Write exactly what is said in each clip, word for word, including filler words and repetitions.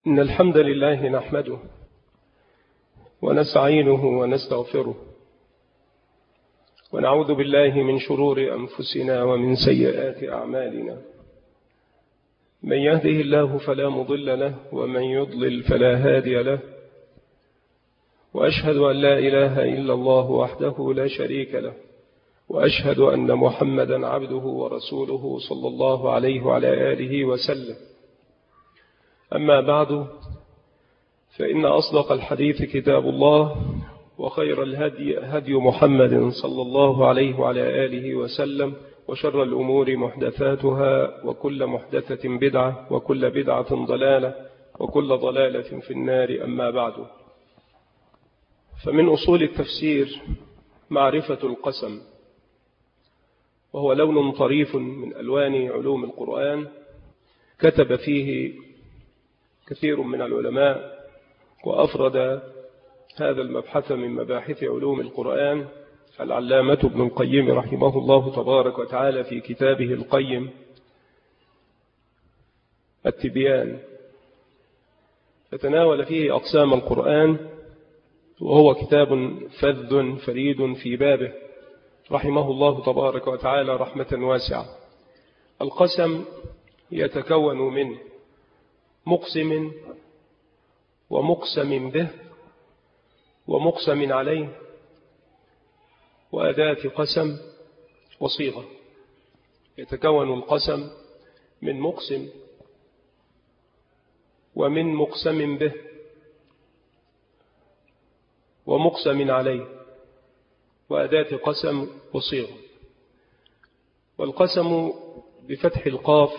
إن الحمد لله نحمده ونستعينه ونستغفره ونعوذ بالله من شرور أنفسنا ومن سيئات أعمالنا. من يهده الله فلا مضل له ومن يضلل فلا هادي له، وأشهد أن لا إله إلا الله وحده لا شريك له، وأشهد أن محمدا عبده ورسوله صلى الله عليه وعلى آله وسلم. أما بعد، فإن أصدق الحديث كتاب الله، وخير الهدي هدي محمد صلى الله عليه وعلى آله وسلم، وشر الأمور محدثاتها، وكل محدثة بدعة، وكل بدعة ضلالة، وكل ضلالة في النار. أما بعد، فمن أصول التفسير معرفة القسم، وهو لون طريف من ألوان علوم القرآن كتب فيه كثير من العلماء، وأفرد هذا المبحث من مباحث علوم القرآن العلامة ابن القيم رحمه الله تبارك وتعالى في كتابه القيم التبيان، فتناول فيه أقسام القرآن، وهو كتاب فذ فريد في بابه رحمه الله تبارك وتعالى رحمة واسعة. القسم يتكون من مقسم ومقسم به ومقسم عليه وأداة قسم وصيغة. يتكون القسم من مقسم ومن مقسم به ومقسم عليه وأداة قسم وصيغة. والقسم بفتح القاف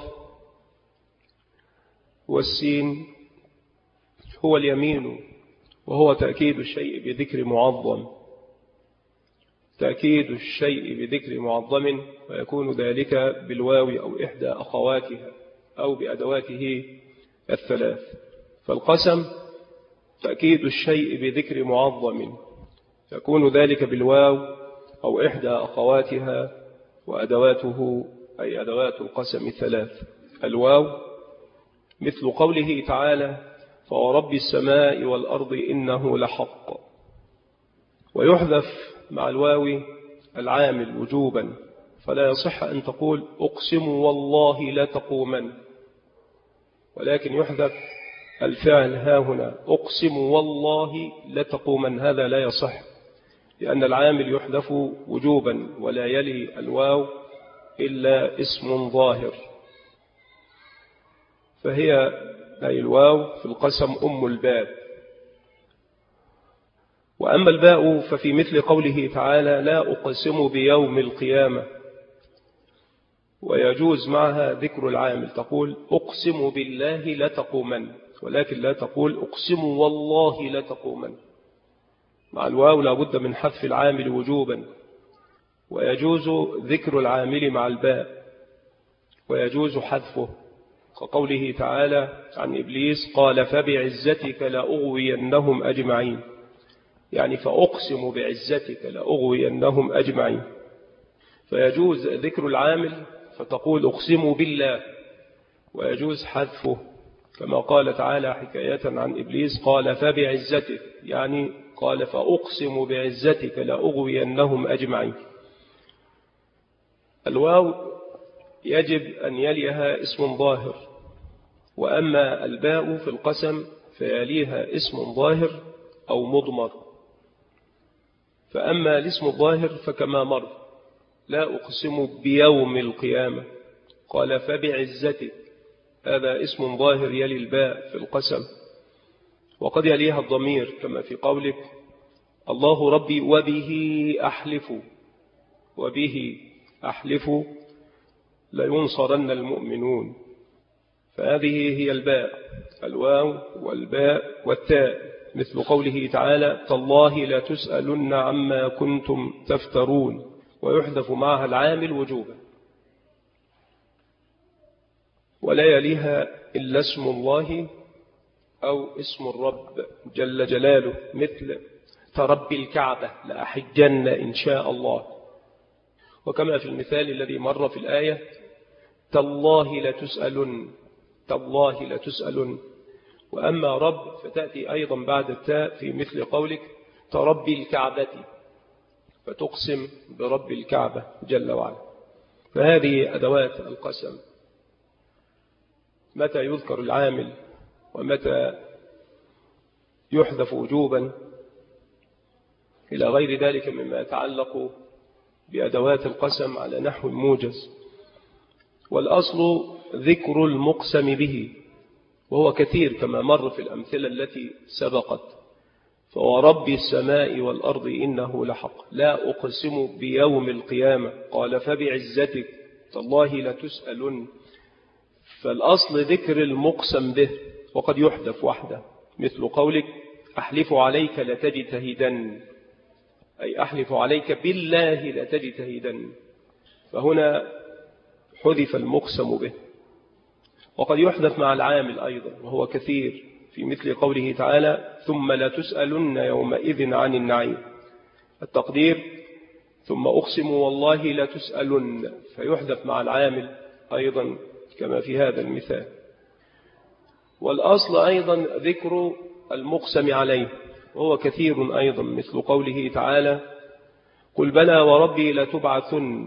والسين هو اليمين، وهو تأكيد الشيء بذكر معظم، تأكيد الشيء بذكر معظم، ويكون ذلك بالواو أو إحدى أخواتها أو بأدواته الثلاث. فالقسم تأكيد الشيء بذكر معظم، يكون ذلك بالواو أو إحدى أخواتها وأدواته أي أدوات القسم الثلاث. الواو مثل قوله تعالى: فورب السماء والأرض إنه لحق. ويحذف مع الواو العامل وجوبا، فلا يصح أن تقول أقسم والله لا تقومن، ولكن يحذف الفعل ها هنا أقسم والله لا تقومن، هذا لا يصح، لأن العامل يحذف وجوبا ولا يلي الواو إلا اسم ظاهر. فهي أي الواو في القسم أم الباب. وأما الباء ففي مثل قوله تعالى: لا أقسم بيوم القيامة، ويجوز معها ذكر العامل، تقول أقسم بالله لا تقومن، ولكن لا تقول أقسم والله لا تقومن. مع الواو لا بد من حذف العامل وجوبا، ويجوز ذكر العامل مع الباء، ويجوز حذفه، كقوله تعالى عن إبليس: قال فبعزتك لأغوينهم أجمعين، يعني فأقسم بعزتك لأغوينهم أجمعين. فيجوز ذكر العامل فتقول أقسم بالله، ويجوز حذفه، كما قال تعالى حكاية عن إبليس: قال فبعزتك، يعني قال فأقسم بعزتك لأغوينهم أجمعين. الواو يجب أن يليها اسم ظاهر، وأما الباء في القسم فيليها اسم ظاهر أو مضمر. فأما الاسم الظاهر فكما مر: لا أقسم بيوم القيامة، قال فبعزتك، هذا اسم ظاهر يلي الباء في القسم. وقد يليها الضمير كما في قولك: الله ربي وبه أحلف، وبه أحلف لينصرن المؤمنون. فهذه هي الباء، الواو والباء والتاء، مثل قوله تعالى: تالله لا تسألن عما كنتم تفترون، ويحذف معها العامل وجوبا. ولا يليها إلا اسم الله أو اسم الرب جل جلاله، مثل ترب الكعبة لأحجن إن شاء الله. وكما في المثال الذي مر في الآية: تالله لتسألن، تالله لتسألن، وأما رب فتأتي أيضا بعد التاء في مثل قولك تربي الكعبة، فتقسم برب الكعبة جل وعلا. فهذه أدوات القسم، متى يذكر العامل ومتى يحذف وجوبا إلى غير ذلك مما يتعلق بأدوات القسم على نحو موجز. والأصل ذكر المقسم به، وهو كثير كما مر في الأمثلة التي سبقت. فورب السماء والأرض إنه لحق لا أقسم بيوم القيامة قال فبعزتك تالله لتسألن. فالأصل ذكر المقسم به، وقد يحذف وحده مثل قولك أحلف عليك لتجتهدن، أي أحلف عليك بالله لتجتهدن، فهنا حذف المقسم به. وقد يحذف مع العامل أيضا وهو كثير في مثل قوله تعالى ثم لتسألن يومئذ عن النعيم، التقدير ثم أقسم والله لتسألن، فيحذف مع العامل أيضا كما في هذا المثال. والأصل أيضا ذكر المقسم عليه وهو كثير أيضا مثل قوله تعالى قل بلى وربي لتبعثن.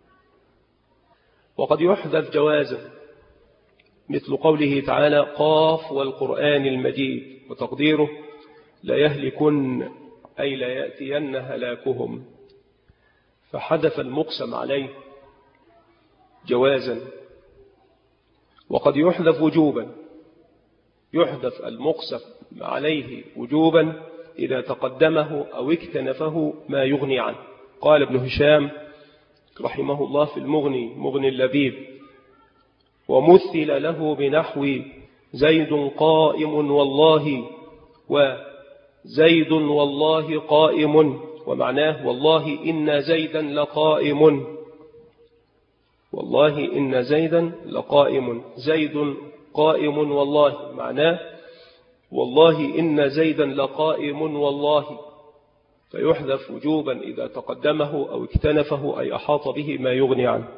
وقد يحذف جوازا مثل قوله تعالى قاف والقرآن المجيد، وتقديره لا يهلكن أي لا يأتين هلاكهم، فحذف المقسم عليه جوازا. وقد يحذف وجوبا، يحذف المقسم عليه وجوبا إذا تقدمه أو اكتنفه ما يغني عنه. قال ابن هشام رحمه الله في المغني مغني اللبيب ومثل له بنحو زيد قائم والله وزيد والله قائم، ومعناه والله إن زيدا لقائم، والله إن زيدا لقائم، زيد قائم والله، معناه والله إن زيدا لقائم والله، فيحذف وجوبا إذا تقدمه أو اكتنفه أي أحاط به ما يغني عنه.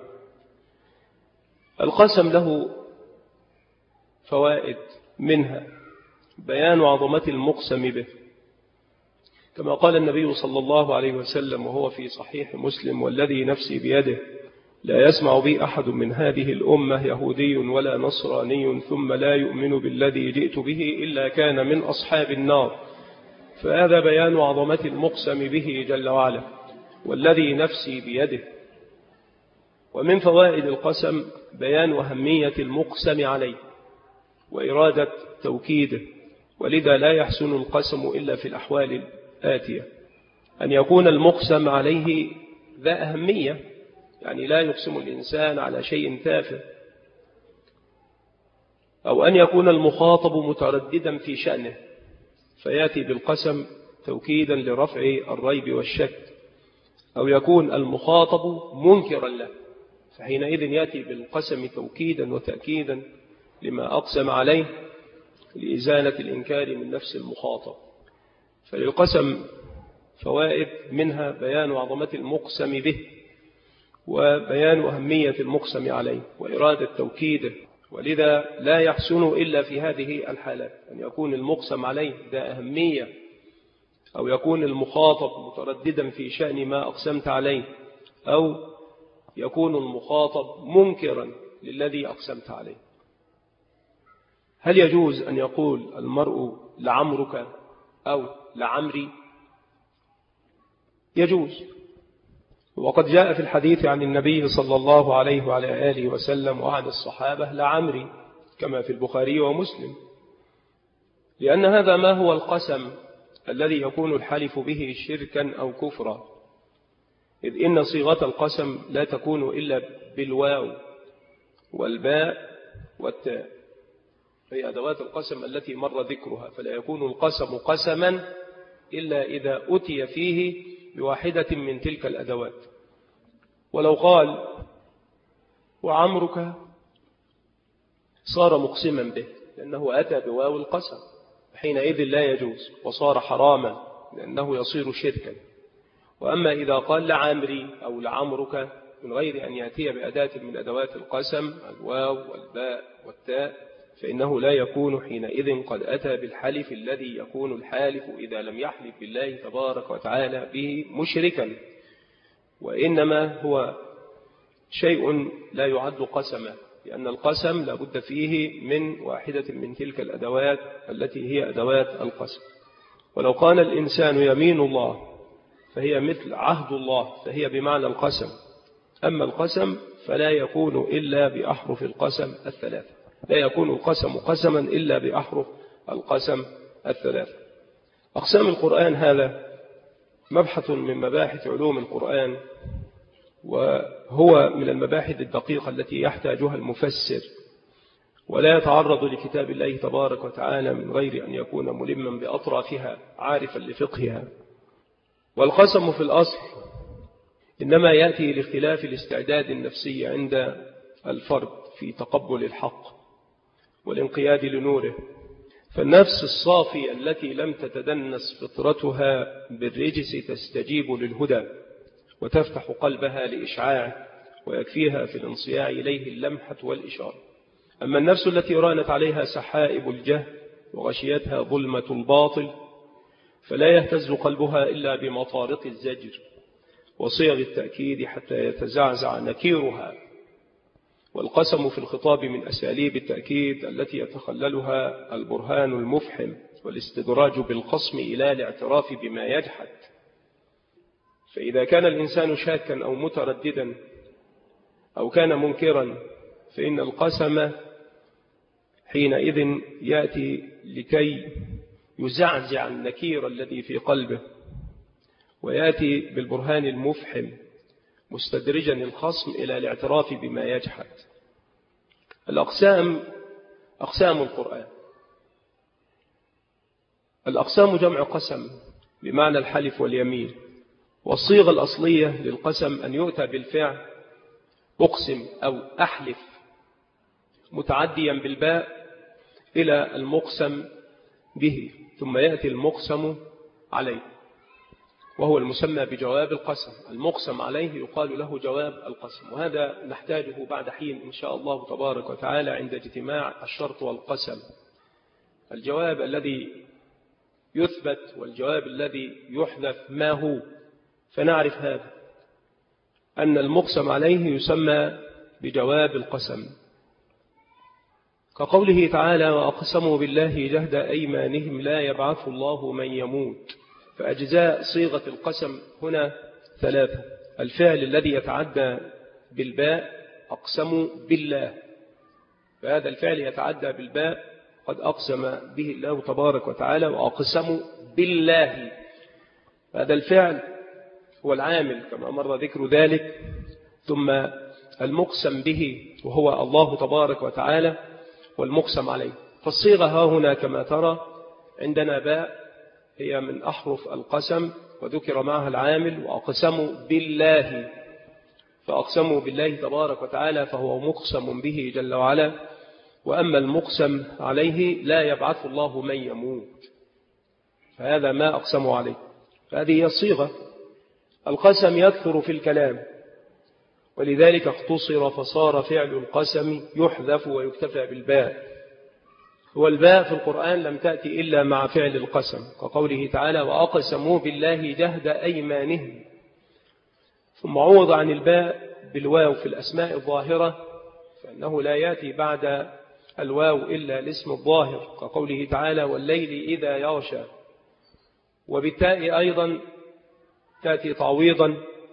القسم له فوائد، منها بيان عظمة المقسم به، كما قال النبي صلى الله عليه وسلم وهو في صحيح مسلم والذي نفسي بيده لا يسمع بي أحد من هذه الأمة يهودي ولا نصراني ثم لا يؤمن بالذي جئت به إلا كان من أصحاب النار. فهذا بيان عظمة المقسم به جل وعلا والذي نفسي بيده. ومن فوائد القسم بيان أهمية المقسم عليه وإرادة توكيده، ولذا لا يحسن القسم إلا في الأحوال الآتية: أن يكون المقسم عليه ذا أهمية، يعني لا يقسم الإنسان على شيء تافه، أو أن يكون المخاطب مترددا في شأنه فيأتي بالقسم توكيدا لرفع الريب والشك، أو يكون المخاطب منكرا له فحينئذ يأتي بالقسم توكيدا وتأكيدا لما أقسم عليه لإزالة الإنكار من نفس المخاطب. فللقسم فوائد، منها بيان عظمة المقسم به وبيان أهمية المقسم عليه وإرادة توكيده، ولذا لا يحسن إلا في هذه الحالات: أن يكون المقسم عليه ذا أهمية، أو يكون المخاطب مترددا في شأن ما أقسمت عليه، أو يكون المخاطب منكرا للذي أقسمت عليه. هل يجوز أن يقول المرء لعمرك أو لعمري؟ يجوز، وقد جاء في الحديث عن النبي صلى الله عليه وعلى آله وسلم وعن الصحابة لعمري كما في البخاري ومسلم، لأن هذا ما هو القسم الذي يكون الحلف به شركا أو كفرا، إذ إن صيغة القسم لا تكون إلا بالواو والباء والتاء، هي أدوات القسم التي مر ذكرها، فلا يكون القسم قسما إلا إذا أتي فيه بواحدة من تلك الأدوات. ولو قال وعمرك صار مقسما به لأنه أتى بواو القسم، حينئذ لا يجوز وصار حراما لأنه يصير شركا. وأما إذا قال لعمري أو لعمرك من غير أن يأتي بأداة من أدوات القسم الواو والباء والتاء فإنه لا يكون حينئذ قد أتى بالحلف الذي يكون الحالف إذا لم يحلف بالله تبارك وتعالى به مشركا، وإنما هو شيء لا يعد قسما، لأن القسم لا بد فيه من واحدة من تلك الأدوات التي هي أدوات القسم. ولو قال الإنسان يمين الله فهي مثل عهد الله، فهي بمعنى القسم. أما القسم فلا يكون إلا بأحرف القسم الثلاثة، لا يكون القسم قسما إلا بأحرف القسم الثلاثة. أقسام القرآن هذا مبحث من مباحث علوم القرآن، وهو من المباحث الدقيقة التي يحتاجها المفسر، ولا يتعرض لكتاب الله تبارك وتعالى من غير أن يكون ملما بأطرافها عارفا لفقهها. والقسم في الأصل إنما يأتي لاختلاف الاستعداد النفسي عند الفرد في تقبل الحق والانقياد لنوره. فالنفس الصافية التي لم تتدنس فطرتها بالرجس تستجيب للهدى وتفتح قلبها لإشعاعه، ويكفيها في الانصياع إليه اللمحة والإشارة. أما النفس التي رانت عليها سحائب الجهل وغشيتها ظلمة الباطل فلا يهتز قلبها إلا بمطارق الزجر وصيغ التأكيد حتى يتزعزع نكيرها. والقسم في الخطاب من أساليب التأكيد التي يتخللها البرهان المفحم والاستدراج بالقسم إلى الاعتراف بما يجحد. فإذا كان الإنسان شاكا أو مترددا أو كان منكرا فإن القسم حينئذ يأتي لكي يزعزع النكير الذي في قلبه، ويأتي بالبرهان المفحم مستدرجا الخصم إلى الاعتراف بما يجحد. الأقسام أقسام القرآن. الأقسام جمع قسم بمعنى الحلف واليمين، والصيغة الأصلية للقسم أن يؤتى بالفعل أقسم أو أحلف متعديا بالباء إلى المقسم به، ثم يأتي المقسم عليه وهو المسمى بجواب القسم. المقسم عليه يقال له جواب القسم، وهذا نحتاجه بعد حين إن شاء الله تبارك وتعالى عند اجتماع الشرط والقسم. الجواب الذي يثبت والجواب الذي يحذف ما هو، فنعرف هذا أن المقسم عليه يسمى بجواب القسم، كقوله تعالى وأقسموا بالله جهد أيمانهم لا يبعث الله من يموت. فأجزاء صيغة القسم هنا ثلاثة: الفعل الذي يتعدى بالباء أقسموا بالله، فهذا الفعل يتعدى بالباء قد أقسم به الله تبارك وتعالى وأقسموا بالله، هذا الفعل هو العامل كما مر ذكر ذلك. ثم المقسم به وهو الله تبارك وتعالى والمقسم عليه. فالصيغة ها هنا كما ترى عندنا باء هي من أحرف القسم وذكر معها العامل وأقسموا بالله، فأقسموا بالله تبارك وتعالى فهو مقسم به جل وعلا. وأما المقسم عليه لا يبعث الله من يموت، فهذا ما أقسموا عليه، فهذه هي الصيغة. القسم يكثر في الكلام ولذلك اختصر فصار فعل القسم يحذف ويكتفى بالباء. والباء في القرآن لم تأتي إلا مع فعل القسم، كقوله تعالى وأقسموا بالله جهد أيمانهم. ثم عوض عن الباء بالواو في الأسماء الظاهرة، فإنه لا يأتي بعد الواو إلا الاسم الظاهر، كقوله تعالى والليل إذا يغشى. وبالتاء أيضا تأتي تعويضا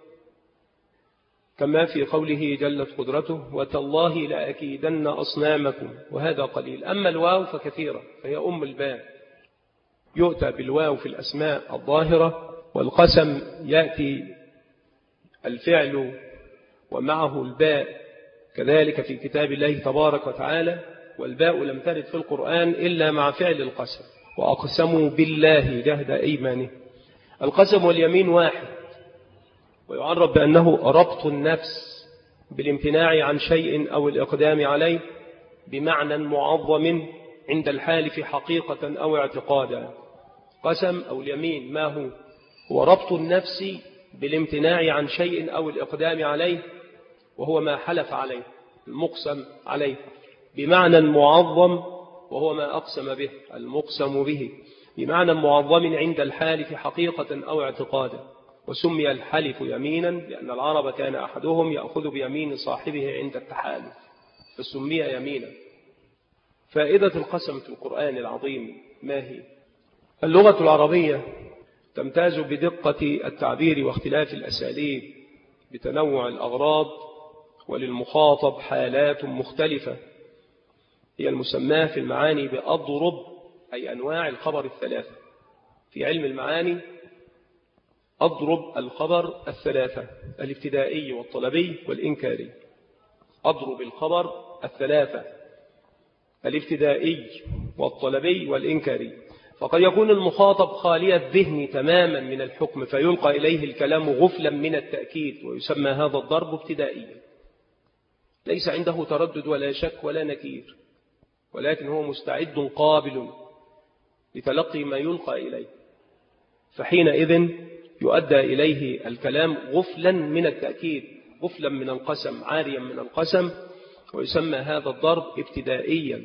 كما في قوله جلت قدرته وتالله لأكيدن أصنامكم، وهذا قليل. أما الواو فكثيرة فهي أم الباء، يؤتى بالواو في الأسماء الظاهرة. والقسم يأتي الفعل ومعه الباء كذلك في كتاب الله تبارك وتعالى، والباء لم ترد في القرآن إلا مع فعل القسم وأقسموا بالله جهد أيمانه. القسم واليمين واحد، ويعرف بأنه ربط النفس بالامتناع عن شيء أو الإقدام عليه بمعنى معظم عند الحالف حقيقة أو اعتقادا. قسم أو اليمين ما هو؟ هو ربط النفس بالامتناع عن شيء أو الإقدام عليه، وهو ما حلف عليه المقسم عليه بمعنى معظم وهو ما أقسم به المقسم به بمعنى معظم عند الحالف حقيقة أو اعتقادا. وسمي الحلف يمينا لأن العرب كان أحدهم يأخذ بيمين صاحبه عند التحالف فسمي يمينا. فائدة القسم في القرآن العظيم ما هي؟ اللغة العربية تمتاز بدقة التعبير واختلاف الأساليب بتنوع الأغراض، وللمخاطب حالات مختلفة هي المسماة في المعاني بأضرب، أي أنواع الخبر الثلاثة. في علم المعاني أضرب الخبر الثلاثة: الابتدائي والطلبي والإنكاري. أضرب الخبر الثلاثة: الابتدائي والطلبي والإنكاري. فقد يكون المخاطب خالي الذهن تماما من الحكم فيلقى إليه الكلام غفلا من التأكيد، ويسمى هذا الضرب ابتدائيا، ليس عنده تردد ولا شك ولا نكير، ولكن هو مستعد قابل لتلقي ما يلقى إليه، فحينئذ يؤدى إليه الكلام غفلا من التأكيد، غفلا من القسم، عاريا من القسم، ويسمى هذا الضرب ابتدائيا.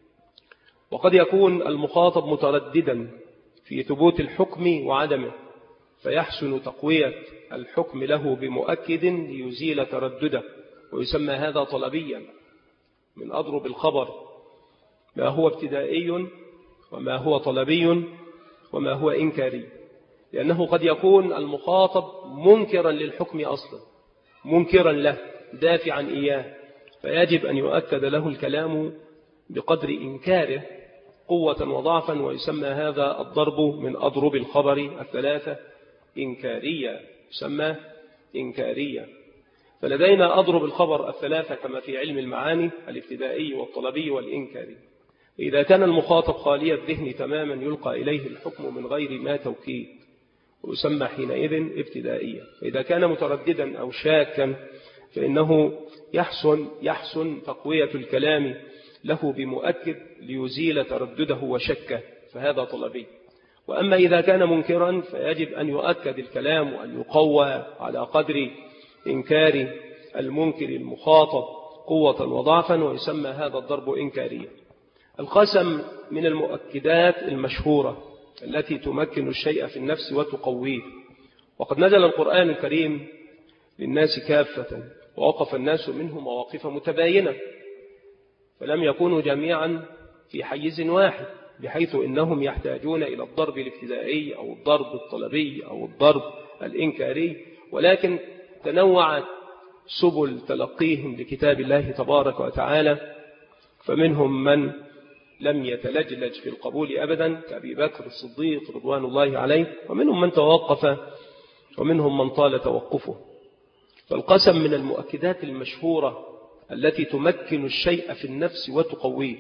وقد يكون المخاطب مترددا في ثبوت الحكم وعدمه، فيحسن تقوية الحكم له بمؤكد ليزيل تردده، ويسمى هذا طلبيا. من أضرب الخبر ما هو ابتدائي وما هو طلبي وما هو إنكاري، لأنه قد يكون المخاطب منكرا للحكم أصلا، منكرا له، دافعا إياه، فيجب أن يؤكد له الكلام بقدر إنكاره قوة وضعفا، ويسمى هذا الضرب من أضرب الخبر الثلاثة إنكارية، يسمى إنكارية. فلدينا أضرب الخبر الثلاثة كما في علم المعاني: الابتدائي والطلبي والإنكاري. إذا كان المخاطب خالي الذهن تماما يلقى إليه الحكم من غير ما توكيد، ويسمى حينئذ ابتدائية. إذا كان مترددا أو شاكا فإنه يحسن, يحسن تقوية الكلام له بمؤكد ليزيل تردده وشكه، فهذا طلبي. وأما إذا كان منكرا فيجب أن يؤكد الكلام وأن يقوى على قدر إنكار المنكر المخاطب قوة وضعفا، ويسمى هذا الضرب إنكاريا. القسم من المؤكدات المشهورة التي تمكن الشيء في النفس وتقويه. وقد نزل القرآن الكريم للناس كافة، ووقف الناس منه مواقف متباينة، فلم يكونوا جميعا في حيز واحد، بحيث إنهم يحتاجون إلى الضرب الابتدائي أو الضرب الطلبي أو الضرب الإنكاري، ولكن تنوعت سبل تلقيهم لكتاب الله تبارك وتعالى. فمنهم من لم يتلجلج في القبول أبدا كأبي بكر الصديق رضوان الله عليه، ومنهم من توقف، ومنهم من طال توقفه. فالقسم من المؤكدات المشهورة التي تمكن الشيء في النفس وتقويه.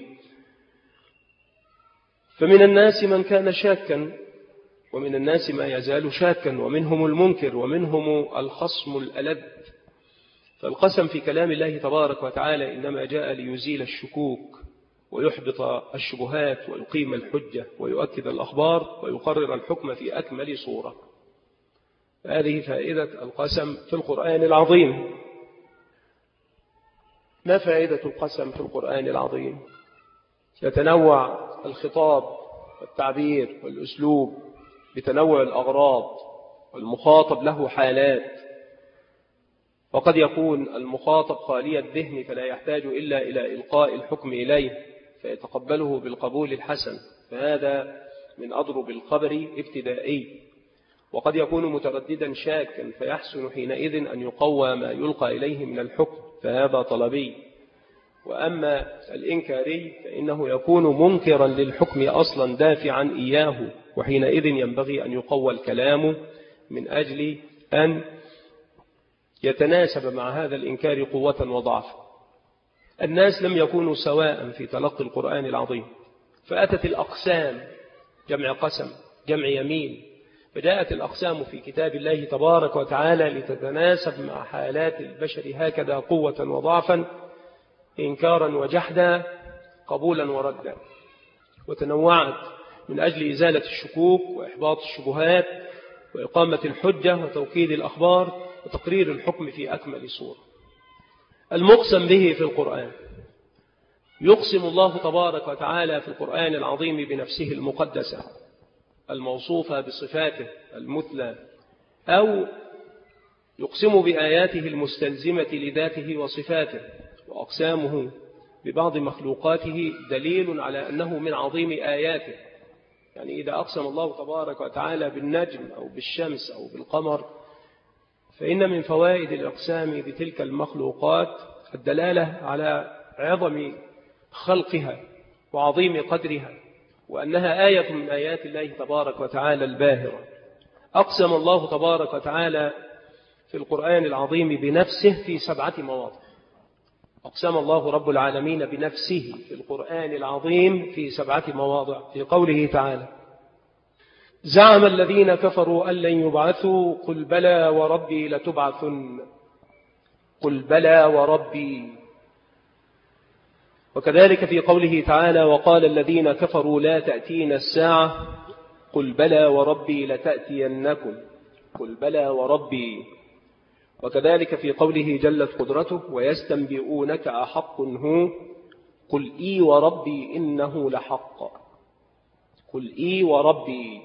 فمن الناس من كان شاكا، ومن الناس ما يزال شاكا، ومنهم المنكر، ومنهم الخصم الألد. فالقسم في كلام الله تبارك وتعالى إنما جاء ليزيل الشكوك ويحبط الشبهات ويقيم الحجة ويؤكد الأخبار ويقرر الحكم في أكمل صورة. هذه فائدة القسم في القرآن العظيم. ما فائدة القسم في القرآن العظيم؟ يتنوع الخطاب والتعبير والأسلوب بتنوع الأغراض، والمخاطب له حالات. وقد يكون المخاطب خالي الذهن فلا يحتاج إلا إلى إلقاء الحكم إليه فيتقبله بالقبول الحسن، فهذا من أضرب الخبر ابتدائي. وقد يكون مترددا شاكا فيحسن حينئذ أن يقوى ما يلقى إليه من الحكم، فهذا طلبي. وأما الإنكاري فإنه يكون منكرا للحكم أصلا دافعا إياه، وحينئذ ينبغي أن يقوى الكلام من أجل أن يتناسب مع هذا الإنكار قوة وضعفا. الناس لم يكونوا سواء في تلقي القرآن العظيم، فأتت الأقسام، جمع قسم جمع يمين، فجاءت الأقسام في كتاب الله تبارك وتعالى لتتناسب مع حالات البشر هكذا قوة وضعفا، إنكارا وجحدا، قبولا وردا، وتنوعت من أجل إزالة الشكوك وإحباط الشبهات وإقامة الحجة وتوكيد الأخبار وتقرير الحكم في أكمل صورة. المقسم به في القرآن يقسم الله تبارك وتعالى في القرآن العظيم بنفسه المقدسة الموصوفة بصفاته المثلى، أو يقسم بآياته المستلزمة لذاته وصفاته. وأقسامه ببعض مخلوقاته دليل على أنه من عظيم آياته. يعني إذا أقسم الله تبارك وتعالى بالنجم أو بالشمس أو بالقمر، فإن من فوائد الإقسام بتلك المخلوقات الدلالة على عظم خلقها وعظيم قدرها، وأنها آية من آيات الله تبارك وتعالى الباهرة. أقسم الله تبارك وتعالى في القرآن العظيم بنفسه في سبعة مواضع. أقسم الله رب العالمين بنفسه في القرآن العظيم في سبعة مواضع، في قوله تعالى: زعم الذين كفروا أن لن يبعثوا قل بلى وربي لتبعثن، قل بلى وربي. وكذلك في قوله تعالى: وقال الذين كفروا لا تأتينا الساعة قل بلى وربي لتأتينكم، قل بلى وربي. وكذلك في قوله جلت قدرته: ويستنبئونك أحق هو قل إي وربي إنه لحق، قل إي وربي.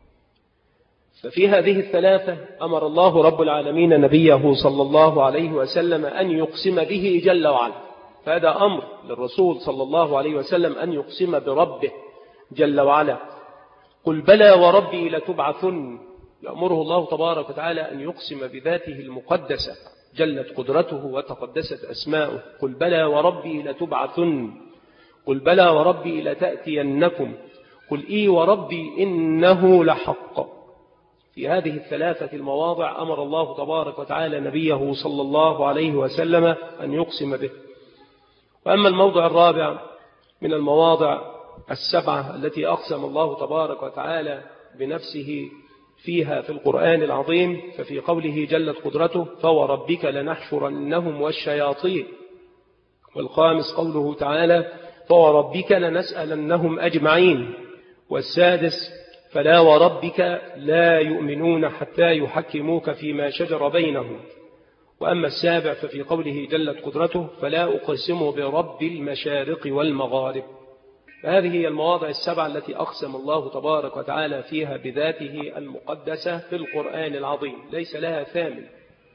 ففي هذه الثلاثة أمر الله رب العالمين نبيه صلى الله عليه وسلم أن يقسم به جل وعلا. فهذا أمر للرسول صلى الله عليه وسلم أن يقسم بربه جل وعلا. قل بلى وربي لتبعثن، يأمره الله تبارك وتعالى أن يقسم بذاته المقدسة جلت قدرته وتقدست أسماؤه. قل بلى وربي لتبعثن، قل بلى وربي لتأتينكم، قل إي وربي إنه لحق. في هذه الثلاثة المواضع أمر الله تبارك وتعالى نبيه صلى الله عليه وسلم أن يقسم به. وأما الموضع الرابع من المواضع السبعة التي أقسم الله تبارك وتعالى بنفسه فيها في القرآن العظيم، ففي قوله جلت قدرته: فوربك لنحشرنهم والشياطين. والخامس قوله تعالى: فوربك لنسألنهم أجمعين. والسادس: فلا وربك لا يؤمنون حتى يحكموك فيما شجر بينهم. وأما السابع ففي قوله جلت قدرته: فلا أقسم برب المشارق والمغارب. هذه هي المواضع السبعة التي أقسم الله تبارك وتعالى فيها بذاته المقدسة في القرآن العظيم، ليس لها ثامن.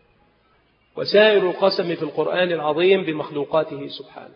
وسائر القسم في القرآن العظيم بمخلوقاته سبحانه.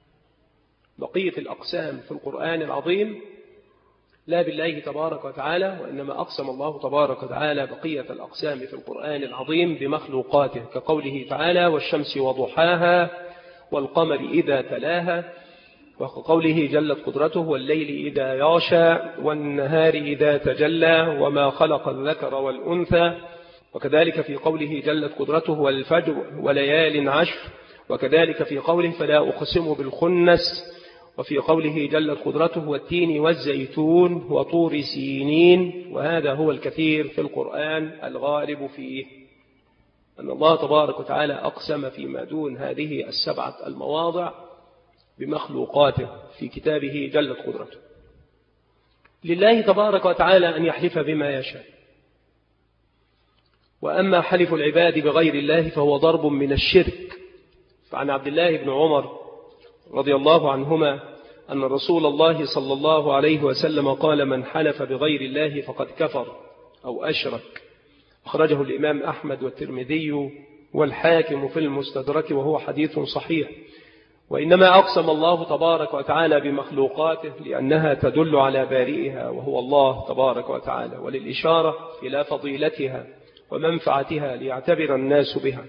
بقية الأقسام في القرآن العظيم لا بالله تبارك وتعالى، وإنما أقسم الله تبارك وتعالى بقية الأقسام في القرآن العظيم بمخلوقاته، كقوله تعالى: والشمس وضحاها والقمر إذا تلاها. وقوله جلت قدرته: والليل إذا يغشى والنهار إذا تجلى وما خلق الذكر والأنثى. وكذلك في قوله جلت قدرته: والفجر وليال عشر. وكذلك في قوله: فلا أقسم بالخنس. وفي قوله جلت قدرته: والتين والزيتون وطور سينين. وهذا هو الكثير في القرآن الغالب فيه، أن الله تبارك وتعالى أقسم فيما دون هذه السبعة المواضع بمخلوقاته في كتابه جلت قدرته. لله تبارك وتعالى أن يحلف بما يشاء. وأما حلف العباد بغير الله فهو ضرب من الشرك. فعن عبد الله بن عمر رضي الله عنهما أن رسول الله صلى الله عليه وسلم قال: من حلف بغير الله فقد كفر أو أشرك. أخرجه الإمام أحمد والترمذي والحاكم في المستدرك، وهو حديث صحيح. وإنما أقسم الله تبارك وتعالى بمخلوقاته لأنها تدل على بارئها وهو الله تبارك وتعالى، وللإشارة إلى فضيلتها ومنفعتها ليعتبر الناس بها.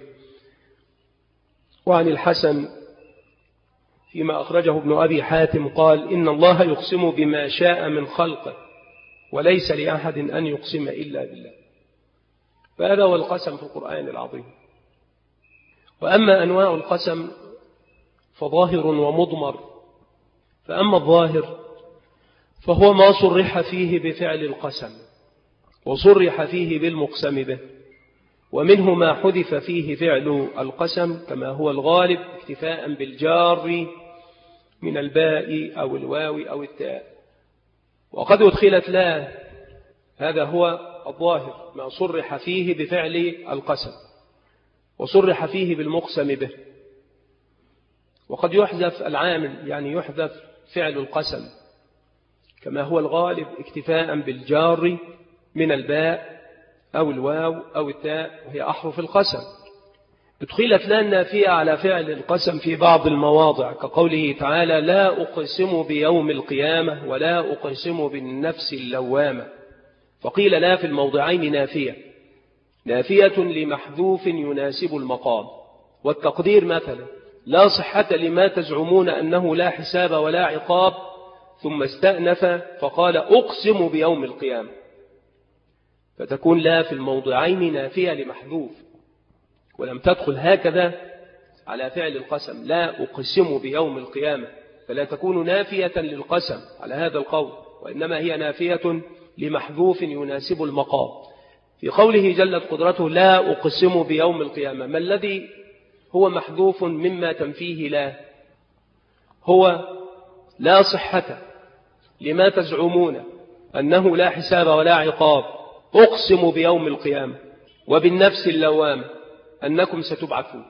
وعن الحسن فيما أخرجه ابن أبي حاتم قال: إن الله يقسم بما شاء من خلقه وليس لأحد أن يقسم إلا بالله. فهذا هو القسم في القرآن العظيم. وأما أنواع القسم فظاهر ومضمر. فأما الظاهر فهو ما صرح فيه بفعل القسم وصرح فيه بالمقسم به، ومنه ما حذف فيه فعل القسم كما هو الغالب اكتفاء بالجار من الباء أو الواو أو التاء. وقد أدخلت لا، هذا هو الظاهر، ما صرح فيه بفعل القسم وصرح فيه بالمقسم به. وقد يحذف العامل، يعني يحذف فعل القسم كما هو الغالب اكتفاء بالجار من الباء أو الواو أو التاء، وهي أحرف القسم. ادخلت لا النافية على فعل القسم في بعض المواضع كقوله تعالى لا أقسم بيوم القيامة ولا أقسم بالنفس اللوامة، فقيل لا في الموضعين نافية نافية لمحذوف يناسب المقام. والتقدير مثلا لا صحة لما تزعمون أنه لا حساب ولا عقاب، ثم استأنف فقال أقسم بيوم القيامة، فتكون لا في الموضعين نافية لمحذوف، ولم تدخل هكذا على فعل القسم لا أقسم بيوم القيامة، فلا تكون نافية للقسم على هذا القول، وإنما هي نافية لمحذوف يناسب المقام. في قوله جلت قدرته لا أقسم بيوم القيامة، ما الذي هو محذوف مما تنفيه لا؟ هو لا صحة لما تزعمون أنه لا حساب ولا عقاب، أقسم بيوم القيامة وبالنفس اللوامة أنكم ستبعثون،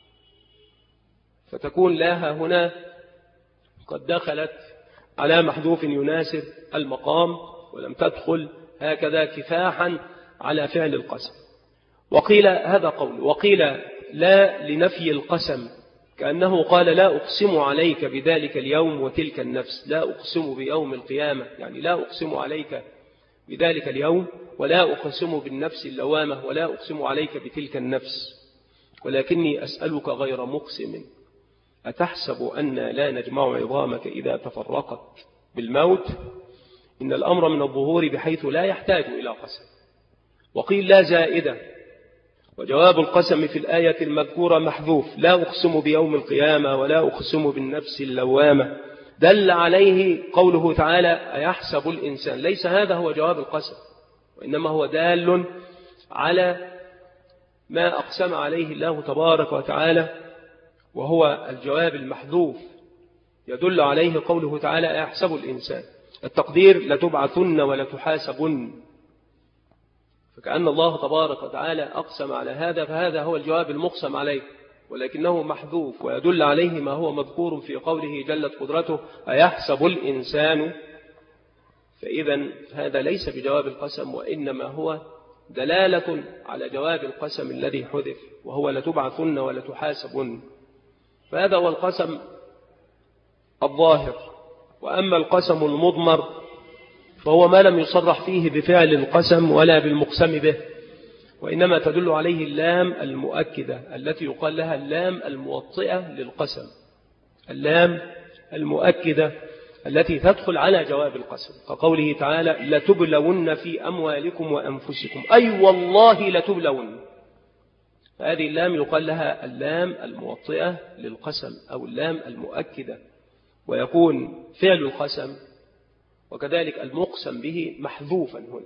فتكون لاها هنا قد دخلت على محذوف يناسب المقام، ولم تدخل هكذا كفاحا على فعل القسم. وقيل هذا قول، وقيل لا لنفي القسم كأنه قال لا أقسم عليك بذلك اليوم وتلك النفس، لا أقسم بيوم القيامة يعني لا أقسم عليك بذلك اليوم، ولا أقسم بالنفس اللوامة ولا أقسم عليك بتلك النفس، ولكني أسألك غير مقسم أتحسب أن لا نجمع عظامك إذا تفرقت بالموت؟ إن الأمر من الظهور بحيث لا يحتاج إلى قسم. وقيل لا زائدة، وجواب القسم في الآية المذكورة محذوف لا أقسم بيوم القيامة ولا أقسم بالنفس اللوامة، دل عليه قوله تعالى أيحسب الإنسان، ليس هذا هو جواب القسم، وإنما هو دال على ما أقسم عليه الله تبارك وتعالى، وهو الجواب المحذوف، يدل عليه قوله تعالى أيحسب الإنسان. التقدير لتبعثن ولتحاسبن، فكأن الله تبارك وتعالى أقسم على هذا، فهذا هو الجواب المقسم عليه، ولكنه محذوف، ويدل عليه ما هو مذكور في قوله جلت قدرته أيحسب الإنسان، فإذا هذا ليس بجواب القسم، وإنما هو دلالة على جواب القسم الذي حذف، وهو لتبعثن ولتحاسبن، فهذا هو القسم الظاهر. وأما القسم المضمر فهو ما لم يصرح فيه بفعل القسم ولا بالمقسم به، وإنما تدل عليه اللام المؤكدة التي يقال لها اللام الموطئة للقسم، اللام المؤكدة التي تدخل على جواب القسم، كقوله تعالى لتبلون في أموالكم وأنفسكم، أي والله لتبلون، هذه اللام يقال لها اللام الموطئة للقسم أو اللام المؤكدة، ويكون فعل القسم وكذلك المقسم به محذوفا هنا،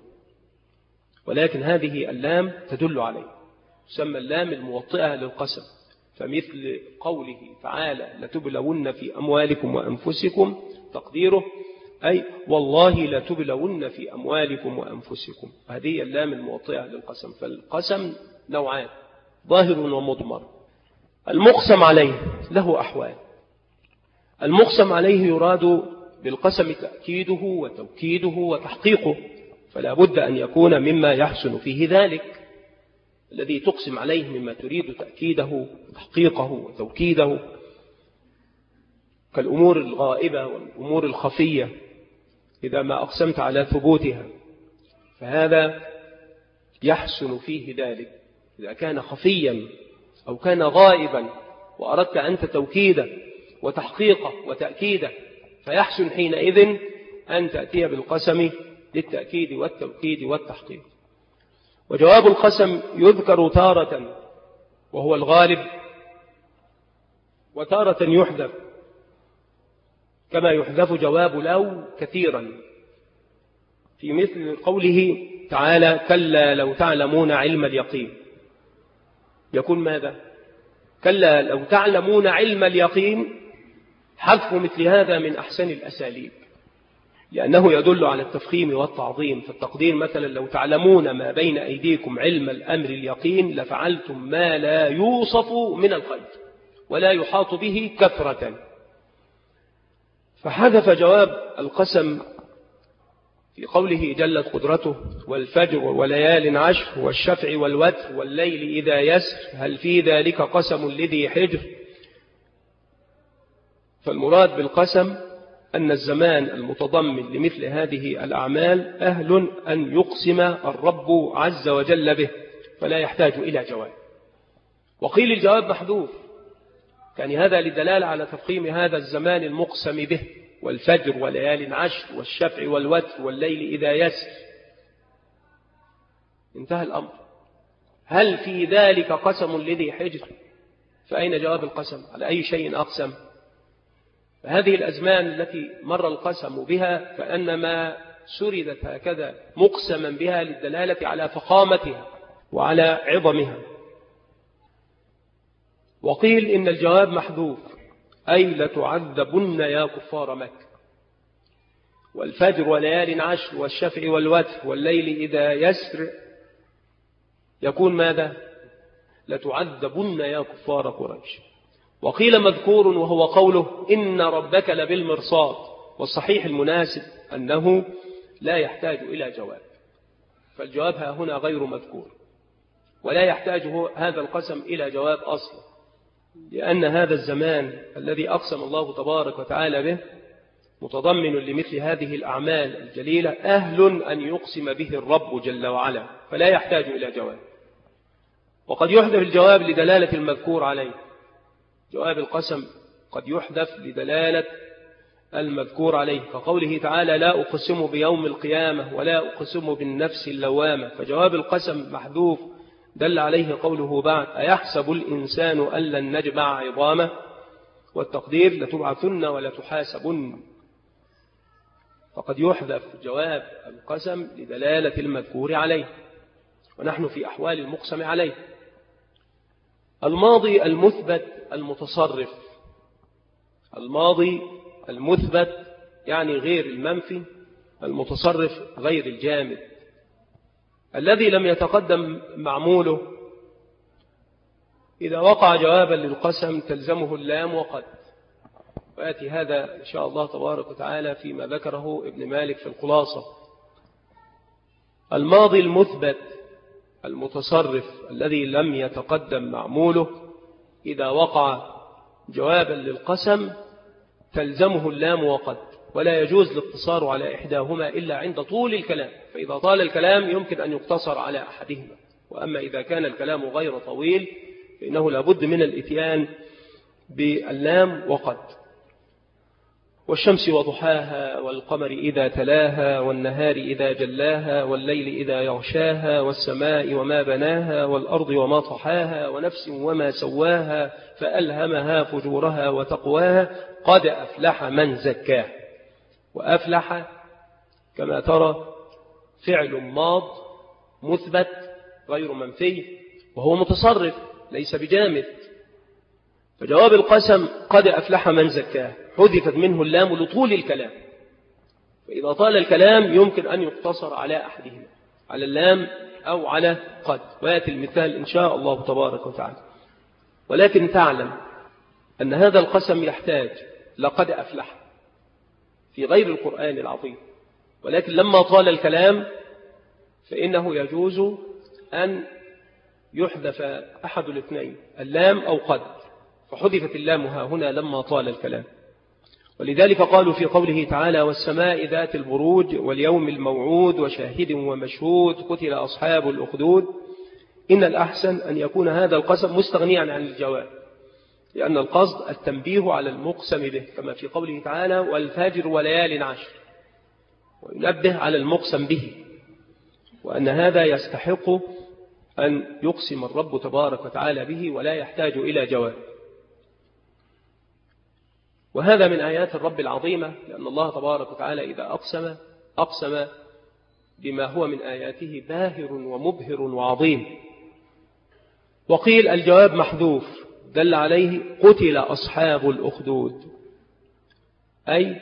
ولكن هذه اللام تدل عليه، تسمى اللام الموطئة للقسم. فمثل قوله تعالى لتبلون في أموالكم وأنفسكم، تقديره أي والله لتبلون في أموالكم وأنفسكم، هذه اللام الموطئة للقسم. فالقسم نوعان، ظاهر ومضمر. المقسم عليه له أحوال، المقسم عليه يراد بالقسم تأكيده وتوكيده وتحقيقه، فلا بد أن يكون مما يحسن فيه ذلك الذي تقسم عليه، مما تريد تأكيده وتحقيقه وتوكيده، كالأمور الغائبة والأمور الخفية، إذا ما أقسمت على ثبوتها فهذا يحسن فيه ذلك. إذا كان خفيا أو كان غائبا وأردت أنت توكيده وتحقيقه وتأكيده، فيحسن حينئذ أن تأتي بالقسم للتأكيد والتوكيد والتحقيق. وجواب القسم يذكر تارة وهو الغالب، وتارة يحذف كما يحذف جواب لو كثيرا، في مثل قوله تعالى كلا لو تعلمون علم اليقين، يكون ماذا؟ كلا لو تعلمون علم اليقين. حذف مثل هذا من أحسن الأساليب، لأنه يدل على التفخيم والتعظيم. فالتقدير مثلا لو تعلمون ما بين أيديكم علم الأمر اليقين لفعلتم ما لا يوصف من الخير، ولا يحاط به كثرة. فحذف جواب القسم في قوله جلت قدرته والفجر وليال عشر والشفع والوتر والليل إذا يسر هل في ذلك قسم لذي حجر. فالمراد بالقسم أن الزمان المتضمن لمثل هذه الأعمال أهل أن يقسم الرب عز وجل به فلا يحتاج إلى جواب. وقيل الجواب محذوف، يعني هذا لدلالة على تفخيم هذا الزمان المقسم به، والفجر وليال عشر والشفع والوتر والليل إذا يسر. انتهى الأمر. هل في ذلك قسم لذي حجر؟ فأين جواب القسم؟ على أي شيء أقسم؟ هذه الأزمان التي مر القسم بها كأنما سردت هكذا مقسما بها للدلالة على فخامتها وعلى عظمها. وقيل إن الجواب محذوف، أي لتعذبن يا كفار مكة. والفجر وليال عشر والشفع والوتر والليل إذا يسر يكون ماذا؟ لتعذبن يا كفار قريش. وقيل مذكور وهو قوله إن ربك لبالمرصاد، والصحيح المناسب أنه لا يحتاج إلى جواب، فالجواب ها هنا غير مذكور ولا يحتاج هذا القسم إلى جواب أصلا، لأن هذا الزمان الذي أقسم الله تبارك وتعالى به متضمن لمثل هذه الأعمال الجليلة أهل أن يقسم به الرب جل وعلا فلا يحتاج إلى جواب. وقد يحذف الجواب لدلالة المذكور عليه، جواب القسم قد يحذف لدلالة المذكور عليه، كقوله تعالى لا أقسم بيوم القيامة ولا أقسم بالنفس اللوامة، فجواب القسم محذوف دل عليه قوله بعد أيحسب الإنسان أن لن نجمع عظامه، والتقدير لتبعثن ولتحاسبن. فقد يحذف جواب القسم لدلالة المذكور عليه، ونحن في أحوال المقسم عليه. الماضي المثبت المتصرف، الماضي المثبت يعني غير المنفي، المتصرف غير الجامد، الذي لم يتقدم معموله إذا وقع جوابا للقسم تلزمه اللام وقد، ويأتي هذا إن شاء الله تبارك وتعالى فيما ذكره ابن مالك في الخلاصة. الماضي المثبت المتصرف الذي لم يتقدم معموله إذا وقع جوابا للقسم تلزمه اللام وقد، ولا يجوز الاقتصار على إحداهما إلا عند طول الكلام، فإذا طال الكلام يمكن أن يقتصر على أحدهما، وأما إذا كان الكلام غير طويل فإنه لابد من الإتيان باللام وقد. والشمس وضحاها والقمر إذا تلاها والنهار إذا جلاها والليل إذا يغشاها والسماء وما بناها والأرض وما طحاها ونفس وما سواها فألهمها فجورها وتقواها قد أفلح من زكاها. وأفلح كما ترى فعل ماض مثبت غير منفي وهو متصرف ليس بجامد، فجواب القسم قد أفلح من زكاه حذفت منه اللام لطول الكلام، فإذا طال الكلام يمكن أن يقتصر على أحدهما، على اللام أو على قد، ويأتي المثال إن شاء الله تبارك وتعالى. ولكن تعلم أن هذا القسم يحتاج لقد أفلح في غير القرآن العظيم، ولكن لما طال الكلام فإنه يجوز أن يحذف أحد الاثنين اللام أو قد، فحذفت اللام ها هنا لما طال الكلام. ولذلك قالوا في قوله تعالى والسماء ذات البروج واليوم الموعود وشاهد ومشهود قتل أصحاب الأخدود، إن الأحسن أن يكون هذا القسم مستغنيا عن الجواب، لأن القصد التنبيه على المقسم به كما في قوله تعالى والفجر وليال عشر، وينبه على المقسم به، وأن هذا يستحق أن يقسم الرب تبارك وتعالى به ولا يحتاج إلى جواب. وهذا من آيات الرب العظيمة، لأن الله تبارك وتعالى إذا أقسم أقسم بما هو من آياته باهر ومبهر وعظيم. وقيل الجواب محذوف دل عليه قتل أصحاب الأخدود، أي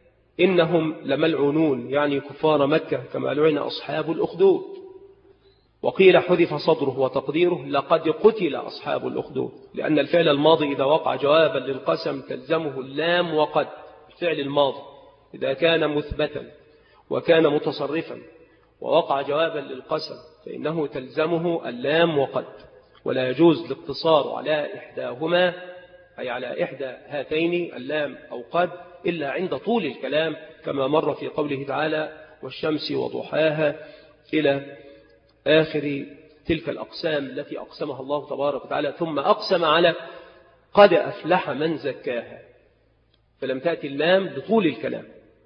إنهم لملعونون، يعني كفار مكة كما لعن أصحاب الأخدود. وقيل حذف صدره وتقديره لقد قتل أصحاب الأخدود، لأن الفعل الماضي إذا وقع جوابا للقسم تلزمه اللام وقد. الفعل الماضي إذا كان مثبتا وكان متصرفا ووقع جوابا للقسم فإنه تلزمه اللام وقد، ولا يجوز الاقتصار على إحداهما أي على إحدى هاتين اللام أو قد إلا عند طول الكلام، كما مر في قوله تعالى والشمس وضحاها إلى آخر تلك الأقسام التي أقسمها الله تبارك وتعالى، ثم أقسم على قد أفلح من زكاها، فلم تأتي اللام لطول الكلام.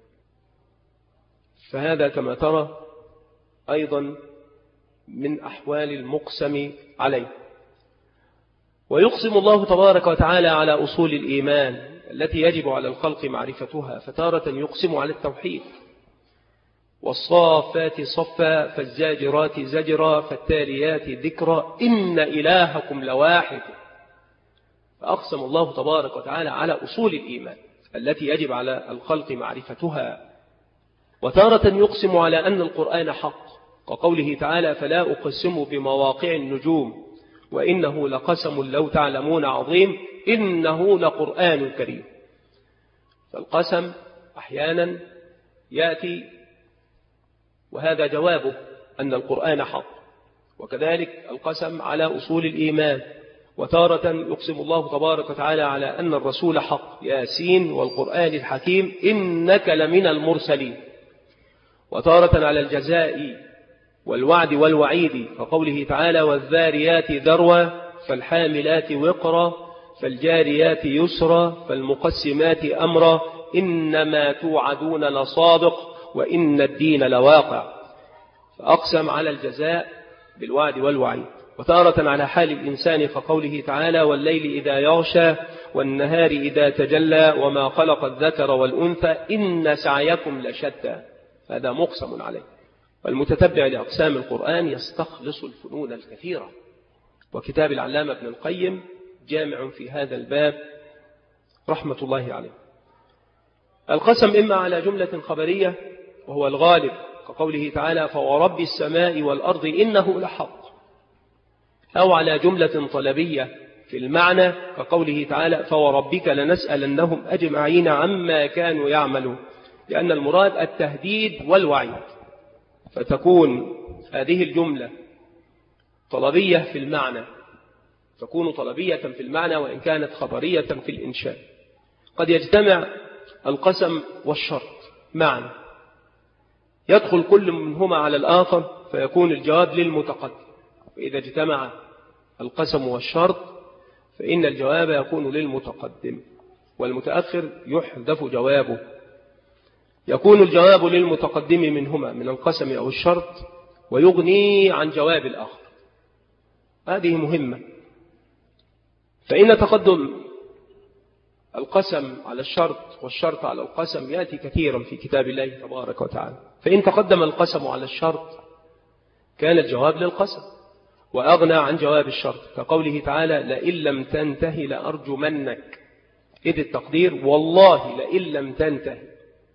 فهذا كما ترى أيضا من أحوال المقسم عليه. ويقسم الله تبارك وتعالى على أصول الإيمان التي يجب على الخلق معرفتها، فتارة يقسم على التوحيد والصافات صفا فالزاجرات زجرا فالتاليات ذكرا إن إلهكم لواحد، فأقسم الله تبارك وتعالى على أصول الإيمان التي يجب على الخلق معرفتها. وتارة يقسم على أن القرآن حق، وقوله تعالى فلا أقسم بمواقع النجوم وإنه لقسم لو تعلمون عظيم إنه لقرآن كريم. فالقسم أحيانا يأتي وهذا جوابه أن القرآن حق، وكذلك القسم على أصول الإيمان. وتارة يقسم الله تبارك وتعالى على أن الرسول حق ياسين والقرآن الحكيم إنك لمن المرسلين. وتارة على الجزاء والوعد والوعيد، فقوله تعالى والذاريات ذروا فالحاملات وقرا فالجاريات يسرا فالمقسمات أمرا إنما توعدون لصادق وإن الدين لواقع، فأقسم على الجزاء بالوعد والوعيد. وتارة على حال الإنسان، فقوله تعالى والليل إذا يغشى والنهار إذا تجلى وما خلق الذكر والأنثى إن سعيكم لشتى، هذا مقسم عليه. والمتتبع لأقسام القرآن يستخلص الفنون الكثيرة، وكتاب العلامة ابن القيم جامع في هذا الباب رحمة الله عليه. القسم إما على جملة خبرية وهو الغالب كقوله تعالى فورب السماء والأرض إنه لحق، أو على جملة طلبية في المعنى كقوله تعالى فوربك لنسألنهم أجمعين عما كانوا يعملون، لأن المراد التهديد والوعيد، فتكون هذه الجملة طلبية في المعنى، تكون طلبية في المعنى وإن كانت خبرية في الإنشاء. قد يجتمع القسم والشرط معا، يدخل كل منهما على الآخر فيكون الجواب للمتقدم، وإذا اجتمع القسم والشرط فإن الجواب يكون للمتقدم والمتأخر يحذف جوابه. يكون الجواب للمتقدم منهما من القسم أو الشرط ويغني عن جواب الآخر، هذه مهمة. فإن تقدم القسم على الشرط والشرط على القسم يأتي كثيرا في كتاب الله تبارك وتعالى. فإن تقدم القسم على الشرط كان الجواب للقسم وأغنى عن جواب الشرط، كقوله تعالى لئن لم تنتهي لأرجمنك، إذ التقدير والله لئن لم تنتهي.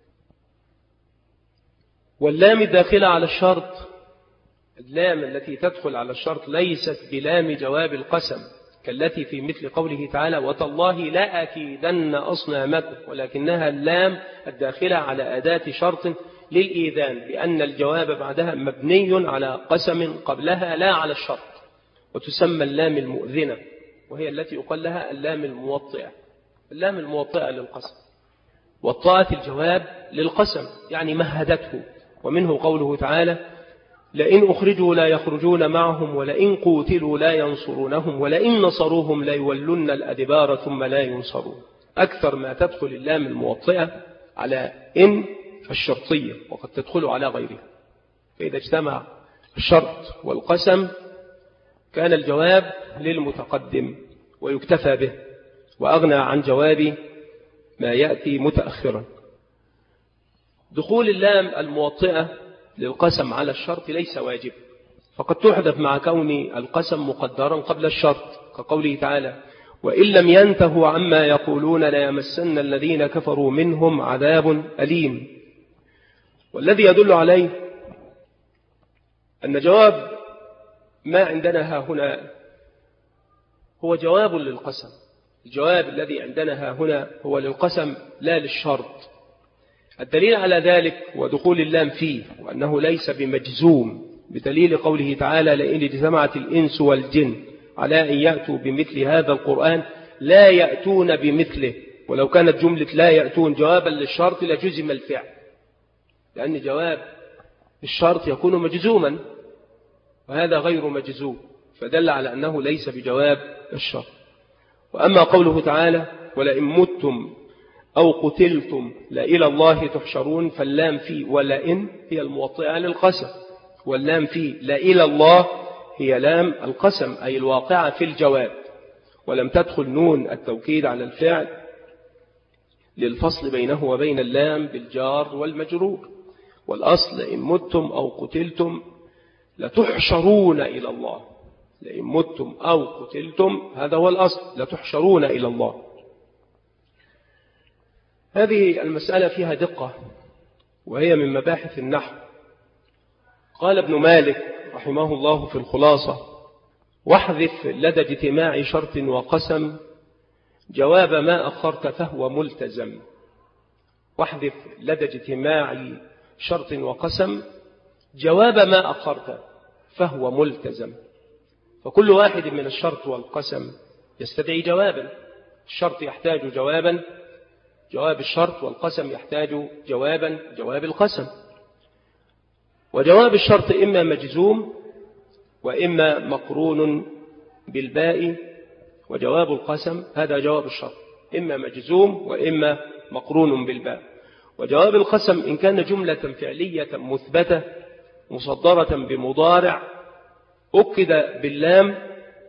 واللام الداخلة على الشرط، اللام التي تدخل على الشرط ليست بلام جواب القسم كالتي في مثل قوله تعالى وتالله لا أكيدن أصنامكم، ولكنها اللام الداخلة على أداة شرط للإيذان، لأن الجواب بعدها مبني على قسم قبلها لا على الشرط، وتسمى اللام المؤذنة، وهي التي يقال لها اللام الموطئة. اللام الموطئة للقسم، وطأت الجواب للقسم يعني مهدته. ومنه قوله تعالى لئن أخرجوا لا يخرجون معهم ولئن قوتلوا لا ينصرونهم ولئن نصروهم لا يولن الأدبار ثم لا ينصرون. أكثر ما تدخل اللام الموطئة على إن الشرطية، وقد تدخل على غيرها. فإذا اجتمع الشرط والقسم كان الجواب للمتقدم ويكتفى به وأغنى عن جواب ما يأتي متأخرا. دخول اللام الموطئة للقسم على الشرط ليس واجب، فقد تحذف مع كون القسم مقدرا قبل الشرط، كقوله تعالى وإن لم ينتهوا عما يقولون ليمسن الذين كفروا منهم عذاب أليم. والذي يدل عليه أن جواب ما عندنا ها هنا هو جواب للقسم. الجواب الذي عندنا ها هنا هو للقسم لا للشرط. الدليل على ذلك ودخول اللام فيه وأنه ليس بمجزوم بدليل قوله تعالى لئن اجتمعت الإنس والجن على أن يأتوا بمثل هذا القرآن لا يأتون بمثله. ولو كانت جملة لا يأتون جوابا للشرط لجزم الفعل، لأن جواب الشرط يكون مجزوما وهذا غير مجزوم، فدل على أنه ليس بجواب الشرط. وأما قوله تعالى ولئن متم أو قتلتم لإلى الله تحشرون، فاللام في ولئن هي الموطئة للقسم، واللام في لإلى الله هي لام القسم أي الواقعة في الجواب، ولم تدخل نون التوكيد على الفعل للفصل بينه وبين اللام بالجار والمجرور. والأصل لئن متم أو قتلتم لتحشرون إلى الله، لئن متم أو قتلتم هذا هو الأصل، لتحشرون إلى الله. هذه المسألة فيها دقة وهي من مباحث النحو. قال ابن مالك رحمه الله في الخلاصة واحذف لدى اجتماع شرط وقسم جواب ما أخرت فهو ملتزم. واحذف لدى اجتماع شرط وقسم جواب ما أخرت فهو ملتزم. فكل واحد من الشرط والقسم يستدعي جوابا. الشرط يحتاج جوابا جواب الشرط، والقسم يحتاج جوابا جواب القسم. وجواب الشرط إما مجزوم وإما مقرون بالباء، وجواب القسم هذا جواب الشرط إما مجزوم وإما مقرون بالباء. وجواب القسم إن كان جملة فعلية مثبتة مصدرة بمضارع أكد باللام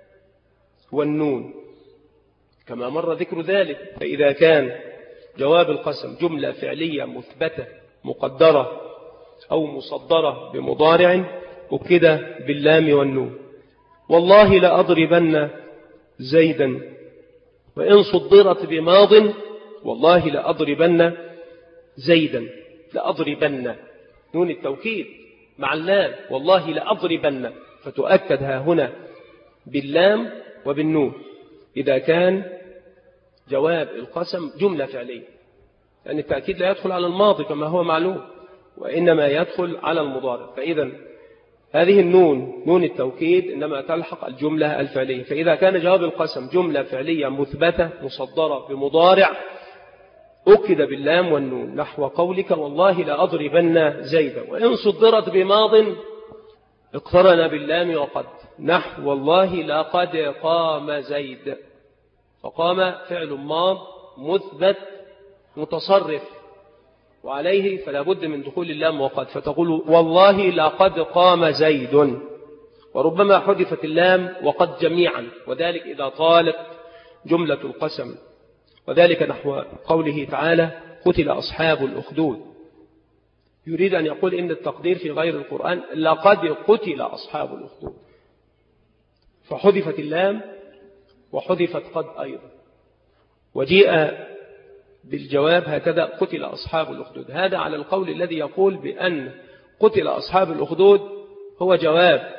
والنون كما مر ذكر ذلك. فإذا كان جواب القسم جملة فعلية مثبتة مقدرة أو مصدرة بمضارع أكد باللام والنون. والله لأضربن زيدا، وإن صدرت بماض والله لأضربن زيدا، لأضربن نون التوكيد مع اللام، والله لأضربن، فتؤكد ها هنا باللام وبالنون إذا كان جواب القسم جملة فعلية، لأن التأكيد لا يدخل على الماضي كما هو معلوم، وإنما يدخل على المضارع. فإذا هذه النون نون التوكيد إنما تلحق الجملة الفعلية. فإذا كان جواب القسم جملة فعلية مثبتة مصدرة بمضارع أكد باللام والنون، نحو قولك والله لأضربن زيدا. وإن صدرت بماض اقترن باللام وقد، نحو والله لقد قام زيد. فقام فعل ماض مثبت متصرف وعليه فلا بد من دخول اللام وقد، فتقول والله لقد قام زيد. وربما حذفت اللام وقد جميعا، وذلك إذا طالت جملة القسم، وذلك نحو قوله تعالى قتل أصحاب الأخدود. يريد أن يقول إن التقدير في غير القرآن لقد قتل أصحاب الأخدود، فحذفت اللام وحذفت قد أيضا، وجيء بالجواب هكذا قتل أصحاب الأخدود. هذا على القول الذي يقول بأن قتل أصحاب الأخدود هو جواب،